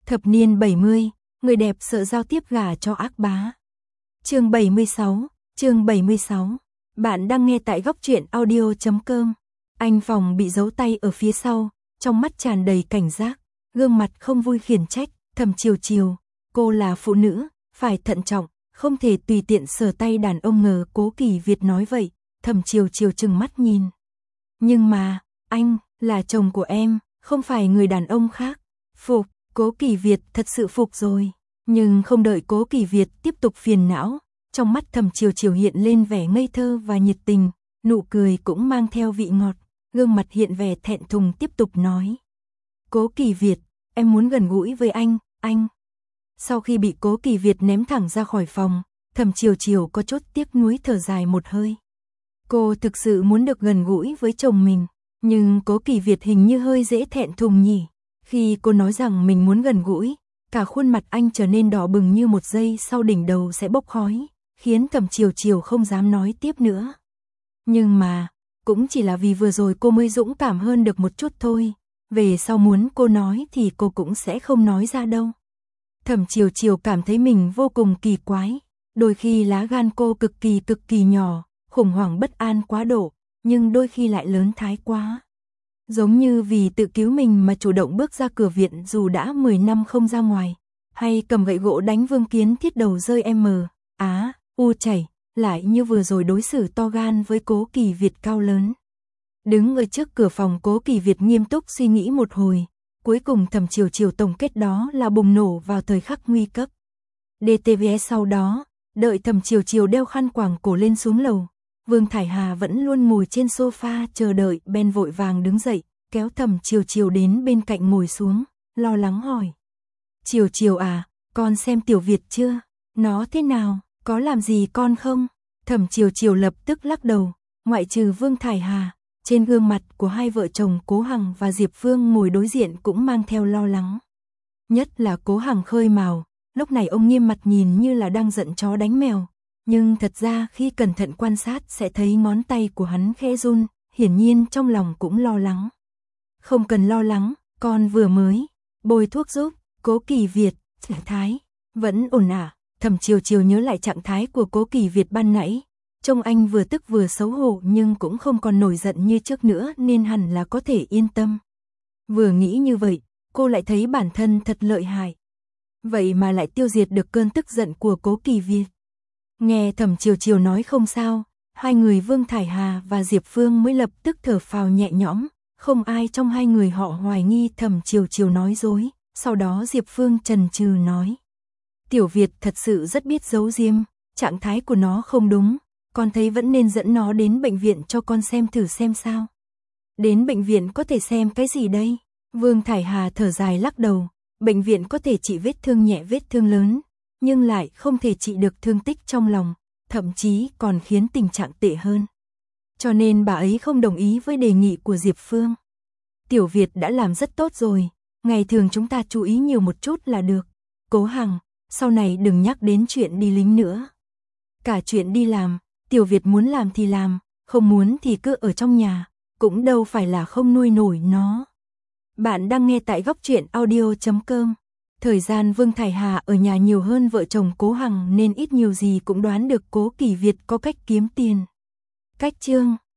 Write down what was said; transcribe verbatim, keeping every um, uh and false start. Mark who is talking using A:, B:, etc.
A: Thập niên bảy mươi, người đẹp sợ giao tiếp gả cho ác bá. Chương bảy mươi sáu, chương bảy mươi sáu. Bạn đang nghe tại góc truyện audio chấm com. Anh Phòng bị giấu tay ở phía sau, trong mắt tràn đầy cảnh giác, gương mặt không vui khiển trách, Thẩm Chiều Chiều, cô là phụ nữ, phải thận trọng, không thể tùy tiện sờ tay đàn ông. Ngờ Cố Kỳ Việt nói vậy, Thẩm Chiều Chiều trừng mắt nhìn. Nhưng mà, anh, là chồng của em, không phải người đàn ông khác. Phục, Cố Kỳ Việt thật sự phục rồi. Nhưng không đợi Cố Kỳ Việt tiếp tục phiền não, trong mắt Thẩm Chiều Chiều hiện lên vẻ ngây thơ và nhiệt tình, nụ cười cũng mang theo vị ngọt, gương mặt hiện vẻ thẹn thùng tiếp tục nói. Cố Kỳ Việt, em muốn gần gũi với anh, anh. Sau khi bị Cố Kỳ Việt ném thẳng ra khỏi phòng, Thẩm Chiều Chiều có chút tiếc nuối thở dài một hơi. Cô thực sự muốn được gần gũi với chồng mình, nhưng Cố Kỳ Việt hình như hơi dễ thẹn thùng nhỉ. Khi cô nói rằng mình muốn gần gũi, cả khuôn mặt anh trở nên đỏ bừng như một giây sau đỉnh đầu sẽ bốc khói, khiến Thẩm Chiều Chiều không dám nói tiếp nữa. Nhưng mà, cũng chỉ là vì vừa rồi cô mới dũng cảm hơn được một chút thôi, về sau muốn cô nói thì cô cũng sẽ không nói ra đâu. Thẩm Chiều Chiều cảm thấy mình vô cùng kỳ quái, đôi khi lá gan cô cực kỳ cực kỳ nhỏ, khủng hoảng bất an quá độ, nhưng đôi khi lại lớn thái quá. Giống như vì tự cứu mình mà chủ động bước ra cửa viện dù đã mười năm không ra ngoài, hay cầm gậy gỗ đánh Vương Kiến Thiết đầu rơi em á, u chảy, lại như vừa rồi đối xử to gan với Cố Kỳ Việt cao lớn. Đứng ở trước cửa phòng, Cố Kỳ Việt nghiêm túc suy nghĩ một hồi, cuối cùng Thẩm Chiều Chiều tổng kết đó là bùng nổ vào thời khắc nguy cấp. đê tê vê sau đó, đợi Thẩm Chiều Chiều đeo khăn quàng cổ lên xuống lầu, Vương Thải Hà vẫn luôn ngồi trên sofa chờ đợi, Ben vội vàng đứng dậy, kéo Thẩm Chiều Chiều đến bên cạnh ngồi xuống, lo lắng hỏi. Chiều Chiều à, con xem Tiểu Việt chưa? Nó thế nào, có làm gì con không? Thẩm Chiều Chiều lập tức lắc đầu, ngoại trừ Vương Thải Hà, trên gương mặt của hai vợ chồng Cố Hằng và Diệp Phương ngồi đối diện cũng mang theo lo lắng. Nhất là Cố Hằng khơi mào, lúc này ông nghiêm mặt nhìn như là đang giận chó đánh mèo. Nhưng thật ra khi cẩn thận quan sát sẽ thấy ngón tay của hắn khẽ run, hiển nhiên trong lòng cũng lo lắng. Không cần lo lắng, con vừa mới bôi thuốc giúp. Cố Kỳ Việt, trạng thái vẫn ổn à? Thẩm Chiều Chiều nhớ lại trạng thái của Cố Kỳ Việt ban nãy, trông anh vừa tức vừa xấu hổ nhưng cũng không còn nổi giận như trước nữa nên hẳn là có thể yên tâm. Vừa nghĩ như vậy, cô lại thấy bản thân thật lợi hại. Vậy mà lại tiêu diệt được cơn tức giận của Cố Kỳ Việt. Nghe Thẩm Chiều Chiều nói không sao, hai người Vương Thải Hà và Diệp Phương mới lập tức thở phào nhẹ nhõm, không ai trong hai người họ hoài nghi Thẩm Chiều Chiều nói dối. Sau đó Diệp Phương chần chừ nói. Tiểu Việt thật sự rất biết giấu giếm, trạng thái của nó không đúng, con thấy vẫn nên dẫn nó đến bệnh viện cho con xem thử xem sao. Đến bệnh viện có thể xem cái gì đây? Vương Thải Hà thở dài lắc đầu, bệnh viện có thể trị vết thương nhẹ vết thương lớn, nhưng lại không thể trị được thương tích trong lòng, thậm chí còn khiến tình trạng tệ hơn. Cho nên bà ấy không đồng ý với đề nghị của Diệp Phương. Tiểu Việt đã làm rất tốt rồi, ngày thường chúng ta chú ý nhiều một chút là được. Cố Hằng, sau này đừng nhắc đến chuyện đi lính nữa. Cả chuyện đi làm, Tiểu Việt muốn làm thì làm, không muốn thì cứ ở trong nhà, cũng đâu phải là không nuôi nổi nó. Bạn đang nghe tại góc truyện audio chấm com. Thời gian Vương Thải Hà ở nhà nhiều hơn vợ chồng Cố Hằng nên ít nhiều gì cũng đoán được Cố Kỳ Việt có cách kiếm tiền. Cách chương